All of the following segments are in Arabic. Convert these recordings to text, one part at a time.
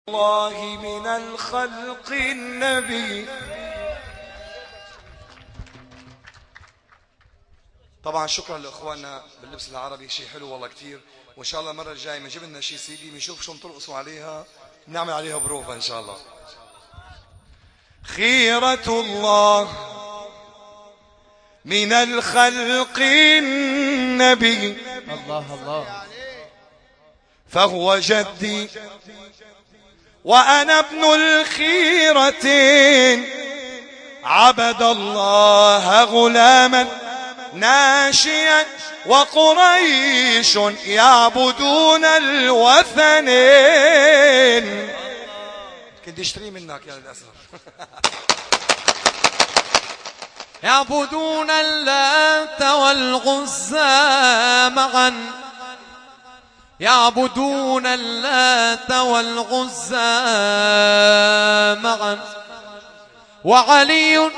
الله من الخلق النبي. طبعا شكرا لاخواننا باللبس العربي، شيء حلو والله كتير، وان شاء الله المره الجايه ما جبنا لنا شيء سي دي بنشوف شو بترقصوا عليها، بنعمل عليها بروفا ان شاء الله. خيرة الله من الخلق النبي، الله الله، فهو جدي وأنا ابن الخيرتين، عبد الله غلاما ناشيا وقريش يعبدون الوثنين. كنت اشتري منك يا للأسف. يعبدون اللات والعزى معا، يعبدون اللات والعزى معا، وعلي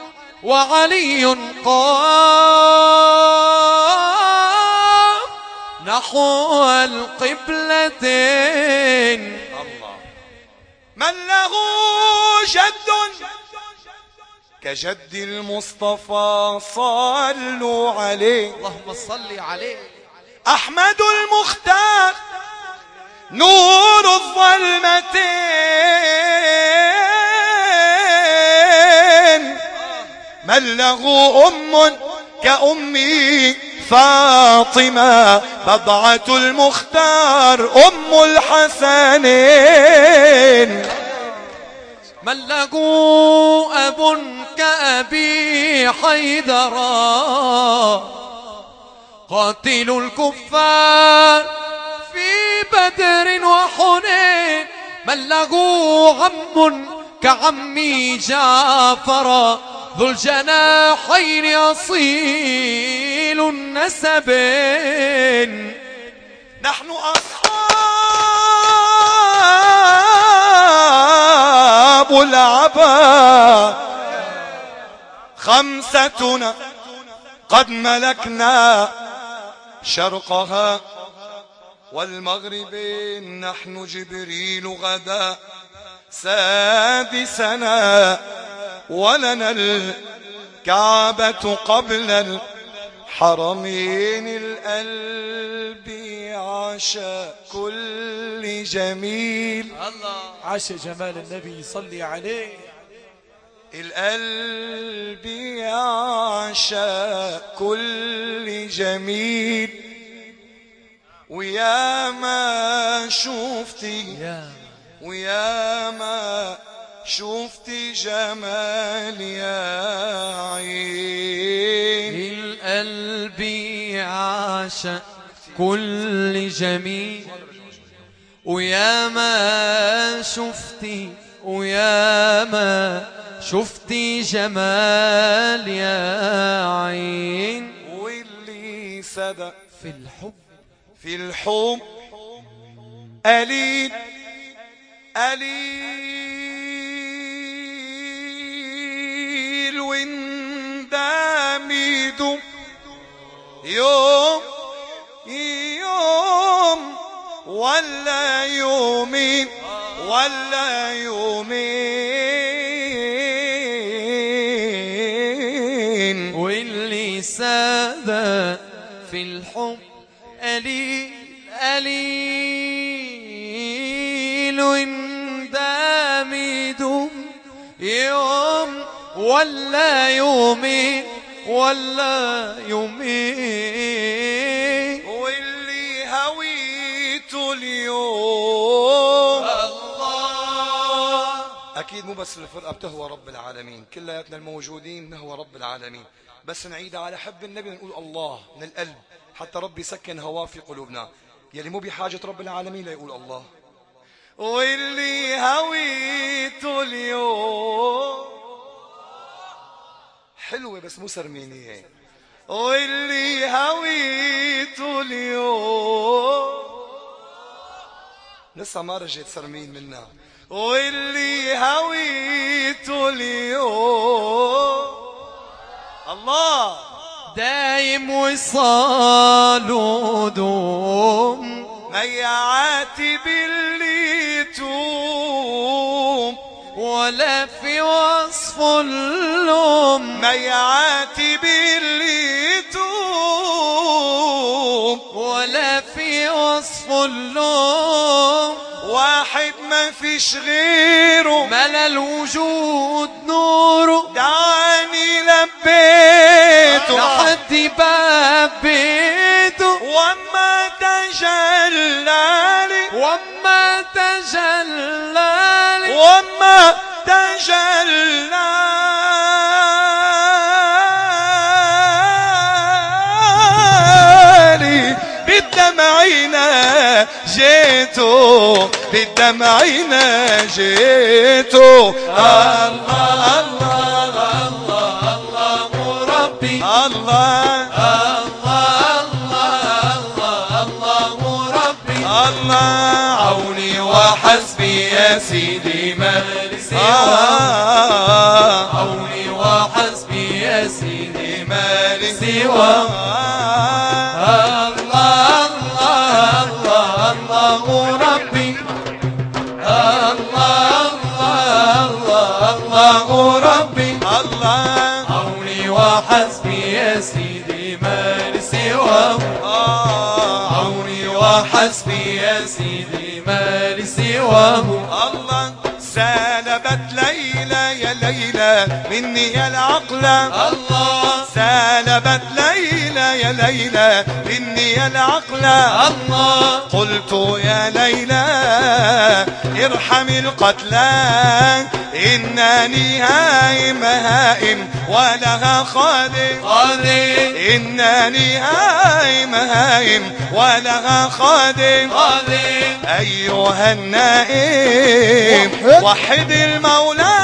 قام نحو القبلتين. الله، من له جد كجد المصطفى صلوا عليه، اللهم صل عليه. أحمد المختار نور الظلمتين، من له أم كأمي فاطمة، بضعة المختار أم الحسنين، من له أب كأبي حيدرا، قاتل الكفار في بدر وحنين، من له عم كعمي جعفر، ذو الجناحين أصيل النسبين. نحن أصحاب العبا خمستنا قد ملكنا شرقها والمغرب، نحن جبريل غدا سادسنا، ولنا الكعبة قبل الحرمين، القلب عشا كل جميل. الله، عاش جمال النبي صلي عليه. القلب يعشى كل جميل، ويا ما شفتي ويا ما شفتي جمال يا عين. القلب عاشق كل جميل، ويا ما شفتي ويا ما شفتي جمال يا عين. واللي صدق في الحب قليل قليل، واندام يدوم يوم ولا يومين ولا يومين، واللي ساد في الحب قليل قليل، واندام يدوم يوم ولا يومين ولا يومين، واللي هويته اليوم. الله، أكيد مو بس الفرقة بتهوى رب العالمين، كلياتنا الموجودين نهوى رب العالمين، بس نعيد على حب النبي نقول الله من القلب حتى ربي يسكن هواه في قلوبنا. يلي مو بحاجة رب العالمين لا يقول الله. واللي هويته اليوم حلوة بس مو سرمينية. واللي هويته اليوم لسه ما رجيت سرمين منا. واللي هويته اليوم الله دايم وصال ودوم، ميعاتي باللي توم ولا في وصف اللوم ما يعاتب اللي توم ولا في وصف اللوم واحد ما فيش غيره ملا الوجود نوره دعاني لبيته لحد باب بيته وما تجلالي وما تجلالي وما تجلالي بالدمعنا جيتو بالدمعنا جيتو الله الله الله الله ربي الله الله عوني وحسبي يا سيدي ما لي سواه عوني وحسبي يا سيدي ما لي سواه الله الله الله الله ربي الله الله الله ربي الله عوني وحسبي يا سيدي ما لي سواه عوني وحسبي يا سيدي ما لي سواه الله سالبت ليلى يا ليلى مني يا العقل الله سالبت ليلى يا ليلى مني يا العقل الله قلت يا ليلى ارحم القتلى إنني هائم هائم ولها خادم قاضي إنني هائم هائم ولها خادم قاضي أيها النائم وحد المولى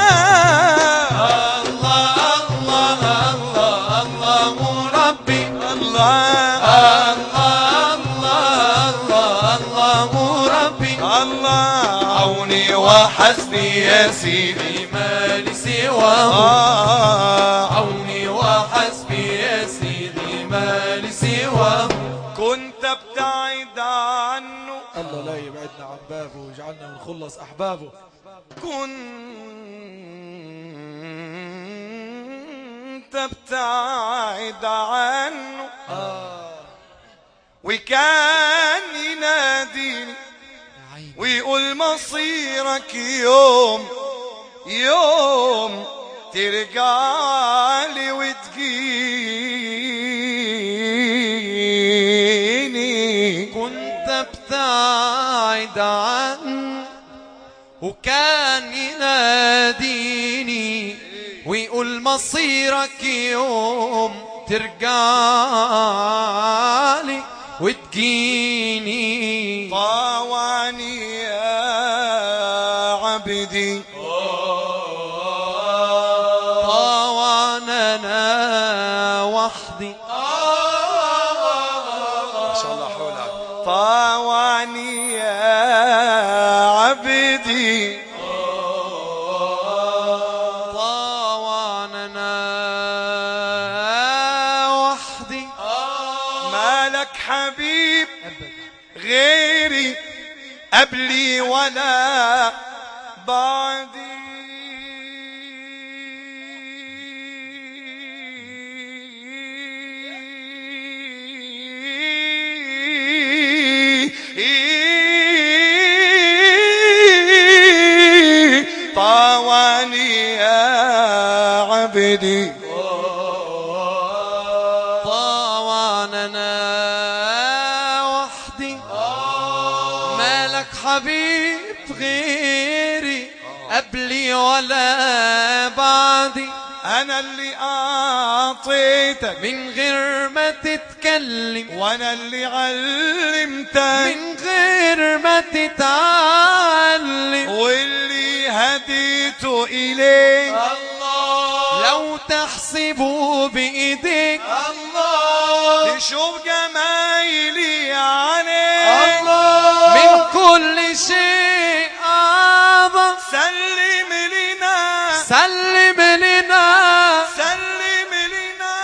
الله الله الله الله ربي الله الله الله الله ربي الله عوني وحسبي يا سيدي ما لي سواه عوني وحسبي يا سيدي ما لي سواه كنت ابتعد عنه الله لا يبعدنا عن بابه ويجعلنا من خلص أحبابه. كنت ابتعد عنه وكان يناديني ويقول مصيرك يوم يوم ترجع لي وتجيني. كنت ابتعد عنه وكان يناديني ويقول مصيرك يوم ترجعلي وتجيني. طاوعني يا عبدي طاوعنا انا وحدي ما شاء الله حولك. طاوعني يا عبدي طاوعنا انا وحدي مالك حبيب غيري قبلي ولا بعدي. طاوعني يا عبدي طاوعنا انا وحدي مالك حبيب غيري قبلي ولا بعدي. أنا اللي أعطيتك من غير ما تتكلم وأنا اللي علمتك من غير ما تتعلم واللي هديته إليك الله لو تحسبه بإيديك الله تشوف جمايلي عليك الله من كل شيء أعظم. سلم لنا سلم لنا سلم لنا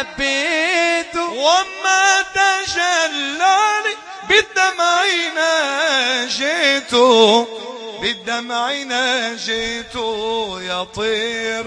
حبيته وما تجلاني بالدمع ناجيته بالدمع ناجيته يطير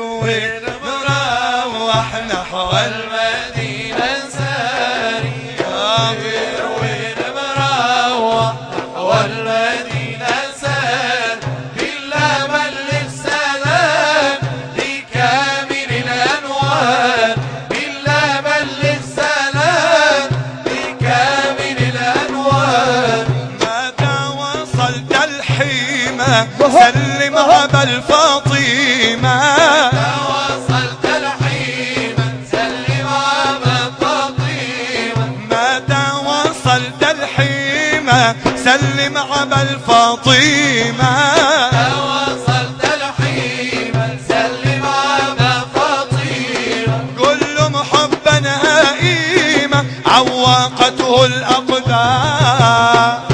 ونروح نحو المدينة ساري يطير ونروح نحو المدينة ساري بالأمل للسلام لكامل الأنوار بالأمل للسلام لكامل الأنوار متى وصلت الحيمة سلم أبا الفاطمة وصلت الحيمة سلم أبا الفاطمة متى وصلت الحيمة سلم أبا الفاطمة وصلت الحيمة سلم أبا الفاطمة كل محبا هائمة عوقته الأقدار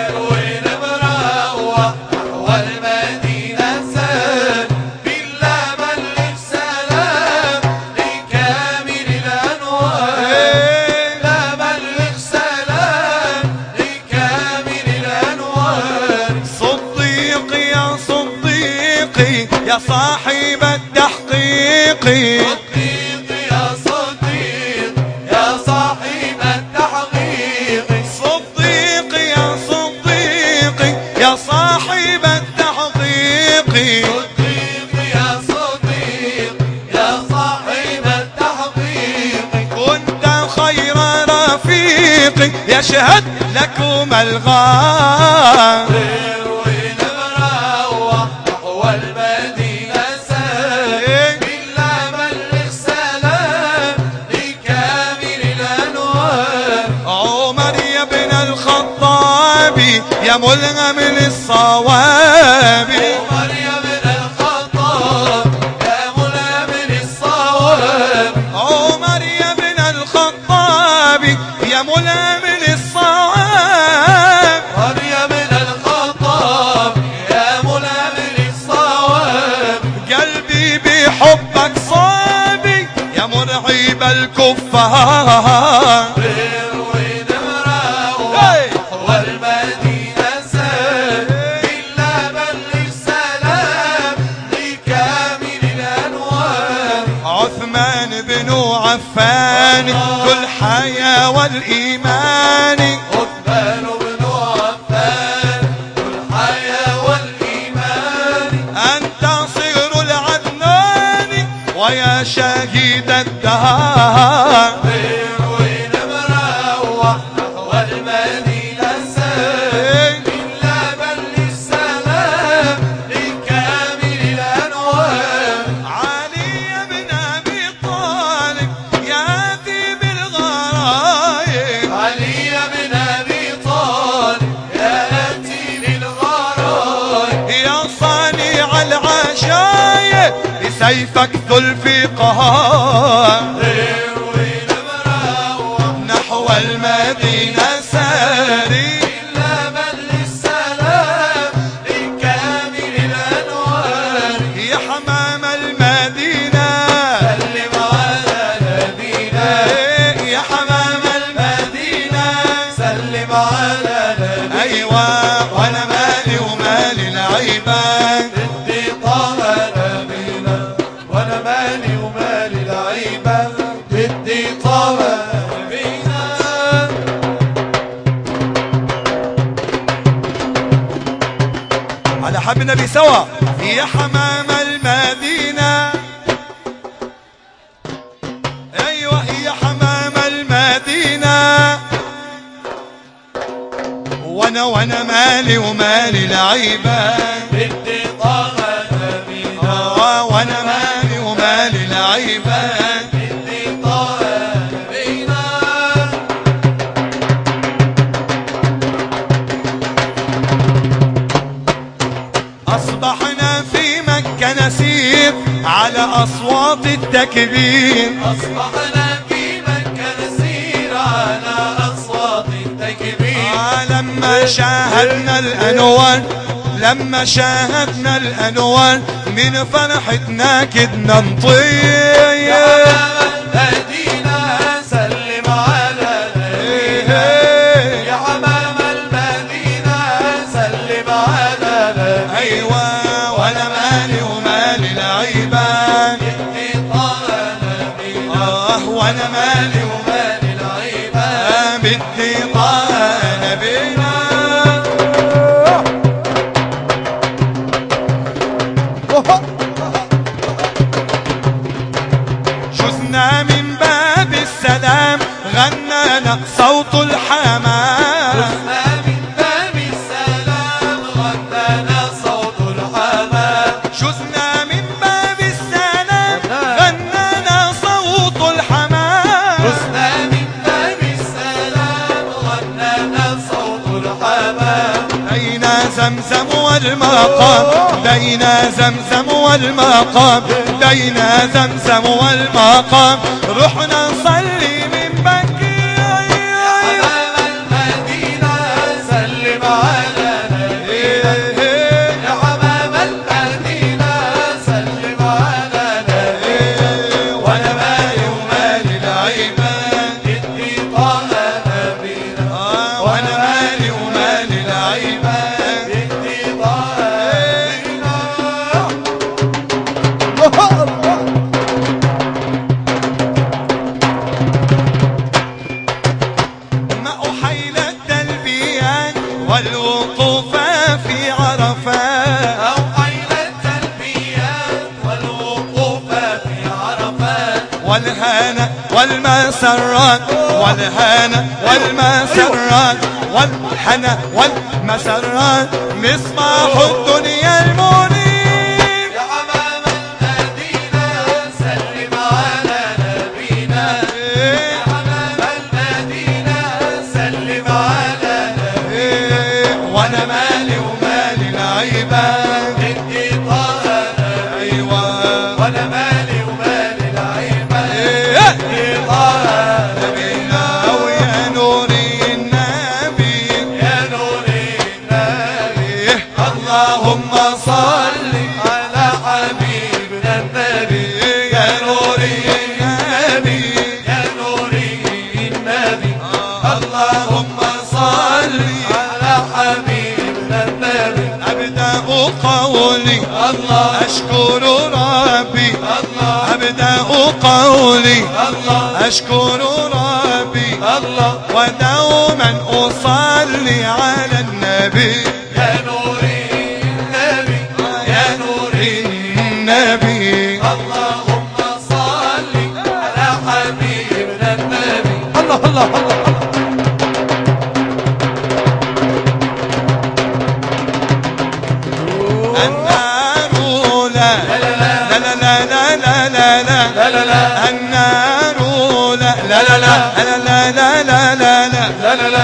يا صاحب التحقيق صديق يا صديق يا صاحب التحقيق صديق يا صديق يا صاحب التحقيق صديق يا صديق يا صاحب التحقيق كنت خير رفيق يشهد لكم الغار والمدينة سلام بالأمل للسلام لكامل الأنوار عمر يا ابن الخطاب يا ملهم للصواب عمر يا ابن الخطاب يا ملهم للصواب عمر يا ابن الخطاب يا ملهم للصواب عمر يا ابن الخطاب يا ملهم للصواب قلبي بحبك صابي يا مرعب الكفار والمدينة سلام بالأمل للسلام لكامل الأنوار عثمان بن عفان ذو الحياة والإيمان عثمان بن عفان ذو الحياة والإيمان أنت صغر العدنان ويا شهيد الدهر والمدينة سلام بالأمل للسلام لكامل الأنوار علي بن أبي طالب يأتي بالغرايب علي بن أبي طالب يأتي بالغرايب يا صانع العجايب بسيفك ذو الفقار نحو المدينة ساري بالأمل للسلام لكامل الأنوار يا حمام المدينة سلم على نبينا يا حمام المدينة سلم على نبينا أيوة وأنا مالي ومالي العيبان بدي طه نبينا وأنا مالي ومالي العيبة بدي طه نبينا على حب النبي سوا يا حمام المدينة أيوة يا حمام المدينة وأنا مالي ومالي العيبان بدي طه نبينا وأنا مالي ومالي العيبان بدي طه نبينا أصبحنا في مكة نسير على أصوات التكبير أصبحنا في مكة نسير على أصوات التكبير لما شاهدنا الأنوار لما شاهدنا الأنوار من فرحتنا كدنا نطير المدينة مالي ومال العباد وانا مالي ومال العباد بدي طه نبينا. شزنا من باب السلام غنانا صوت الحمام. شزنا من باب السلام غنانا صوت الحمام. شزنا من باب السلام غنانا صوت الحمام. شزنا من باب السلام غنانا صوت الحمام. دينا زمزم والمقام دينا زمزم والمقام دينا زمزم والمقام رحنا نصلي من بكي. يا حمام المدينة سلم على نبينا. يا حمام المدينة سلم على نبينا. وانا مالي ومال العباد بدي طه نبينا. وانا مالي ومال العباد بدي طه نبينا. ما أحيل التلبيان والوقوف في عرفات. أو حيل التلبيات والوقوف في عرفات. والهنا والمسرات والهنا والمسرات والحنا والمسرات مصباح الدنيا المنير. يا حمام المدينة سلم على نبينا. يا حمام المدينة سلم على نبينا. وانا مالي ومال العباد بدي طه نبينا. ايوه وانا مالي ومال العباد إيه. بدي طه نبينا ويا نور النبي يا نور النبي. إيه. اللهم صل على حبيبنا النبي. يا نور النبي يا نور النبي. اللهم صل على حبيبنا النبي. أبدأ قولي الله أشكر ربي الله أبدأ قولي الله أشكر ربي الله. ودوما أصلي على النبي. يا نور النبي. يا نور النبي اللهم صل على حبيبنا النبي. الله الله الله. النار لا لا لا لا لا لا لا لا لا لا لا النار لا لا لا لا لا لا لا لا لا لا لا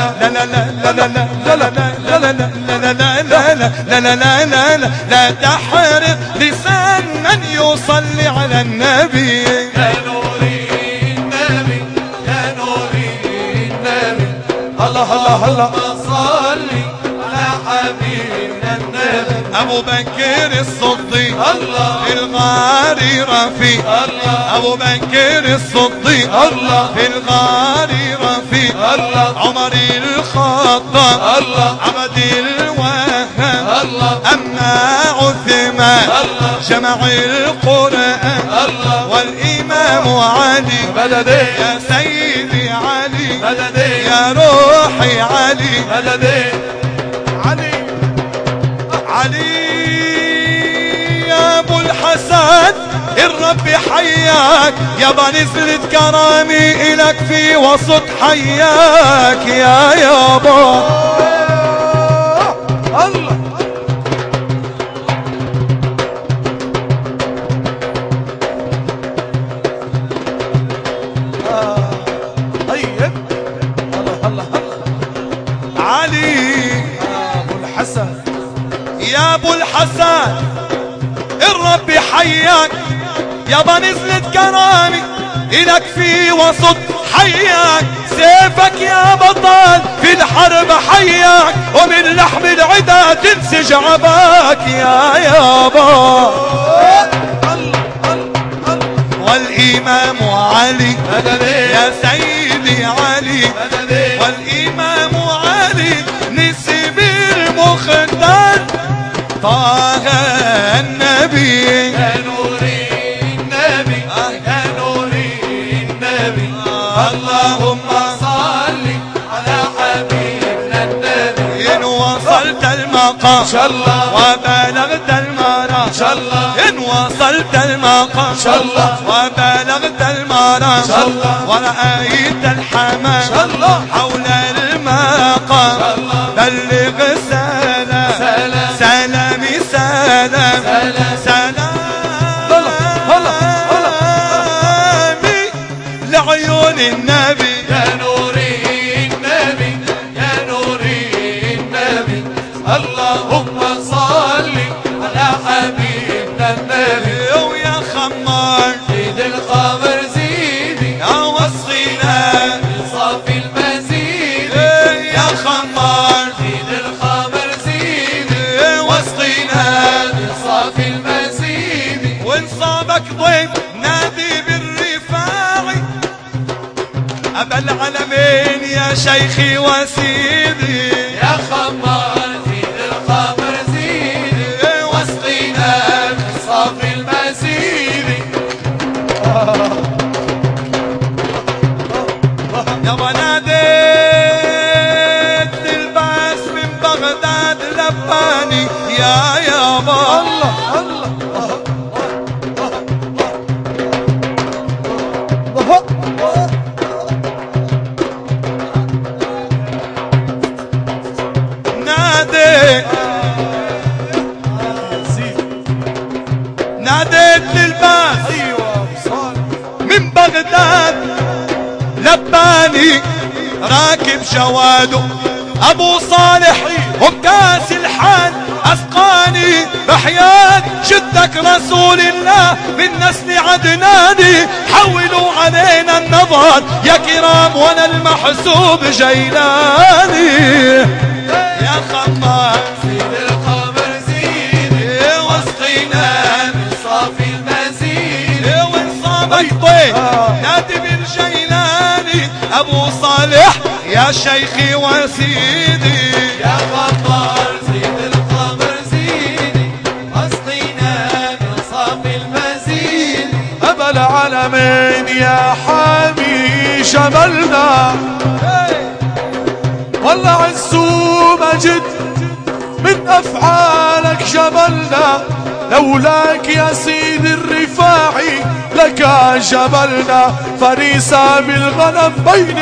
لا تحرق لسان من يصلي على النبي. يا نور النبي. يا نور النبي. الله الله الله. صل على حبيبنا النبي. أبو بكر الصديق الله في الغار رفيق. الله أبو بكر الصديق الله في الغار رفيق. الله عمر الخطاب الله عبد الوهاب. الله أما عثمان الله جمع القرآن. الله والإمام علي مددي يا سيدي علي مددي يا روحي علي مددي علي علي يا ابو الحسن الرب حياك يابا نزلت كرامي الك في وسط حياك يا يابا. الله. طيب. الله الله الله. علي ابو الحسن يا ابو الحسن الرب حياك يابا نزلت كرامي الك في وسط حياك. سيفك يا بطل في الحرب حياك ومن لحم العدا تنسج عباك يا يابا. والإمام علي يا سيدي علي والإمام علي نسب المختار طه النبي يا نور النبي يا نور النبي اللهم صل على حبيبنا النبي إن وصلت المقام إن شاء الله وبلغت المرام إن شاء الله إن وصلت المقام إن شاء الله وبلغت المرام إن شاء الله ورأيت الحمام إن شاء الله حول المقام إن شاء الله بلغ سلام سلام سلامي سلام سلام سلامي لعيون النبي يا نور النبي يا نور النبي اللهم صل على حبيبنا النبي ويا خمار زيد الخمر زيدي يا وصينا صافي المزيد يا خمار زيد الخمر زيدي وصينا صافي المزيد وانصابك ضيف نادي بالرفاعي أبا العالمين يا شيخي وسيدي يا خمار زيد الخمر زيدي واسقينا من صافي المزيد يابا ناديت الباس من بغداد لباني يا يابا الله الله ناديت للباس من بغداد لباني راكب جواده ابو صالح وبكاس الحال اسقاني بحياة جدك رسول الله من نسل عدناني حولوا علينا النظر يا كرام وانا المحسوب جيلاني يا خمار زيد الخمر زيدي واسقينا من صافي المزيد وانصابك ضيف نادي بالجيلاني ابو صالح يا شيخي وسيدي يا خمار زيد الخمر زيدي واسقينا من صافي المزيد أبا العالمين يا حامي جبلنا والله عز ومجد من أفعالك جبلنا لولاك يا سيدي الرفاعي لك جبلنا فريسة بالغنم بين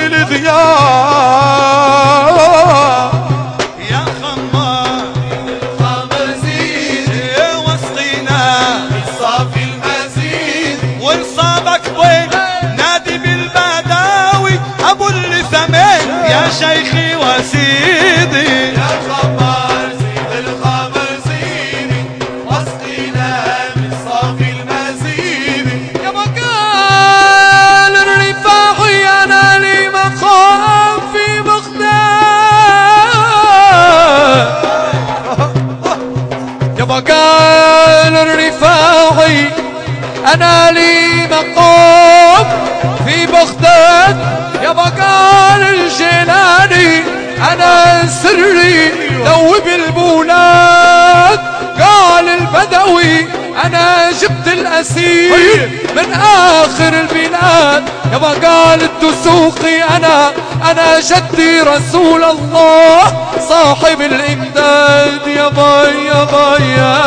الذياب يا خمار الخمر زيدي وسطينا صافي المزيد وانصابك ضيف نادي بالبداوي ابو اللثمين يا شيخي وسيدي يا خمار زيد الخمر زيدي واسقينا من صافي المزيد يا مقال الرفاعي انا لي مقام في بغداد يا مقال الرفاعي انا لي مقام في بغداد يا بقال الجيلاني انا سري ذوب البولاد قال البدوي انا جبت الاسير من اخر البلاد يا بقال الدسوقي انا جدي رسول الله صاحب الامداد يا باي يا باي يا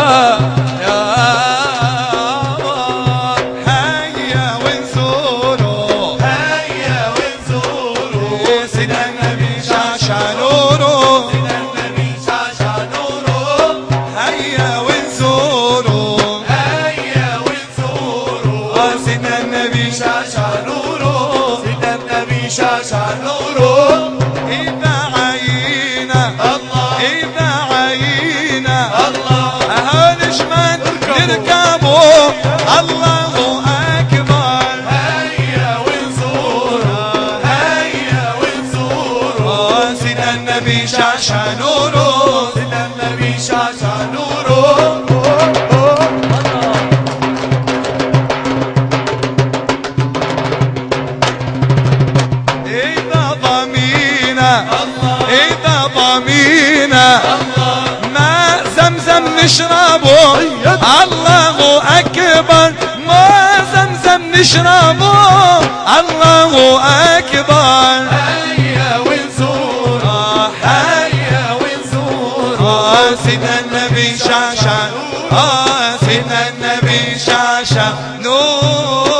هيا ونزوروا هيا ونزوروا سيدنا النبي شاشا نورو سيدنا النبي شاشا نورو هيا ونزوروا هيا ونزوروا سيدنا النبي شاشا نورو سيدنا النبي شاشا نورو إذا عينا الله إذا عينا الله أهل شمال نركبوا الله أكبر هيا ونزوروا هيا ونزوروا سيدنا النبي شاشا نورو سيدنا النبي شاشا نورو إذا ضمينا إذا ضمينا ما زمزم نشرب نشربه الله أكبر ما زمزم نشربه الله أكبر هيا ونزور هيا ونزور سيدنا النبي شعشع سيدنا النبي شعشع نور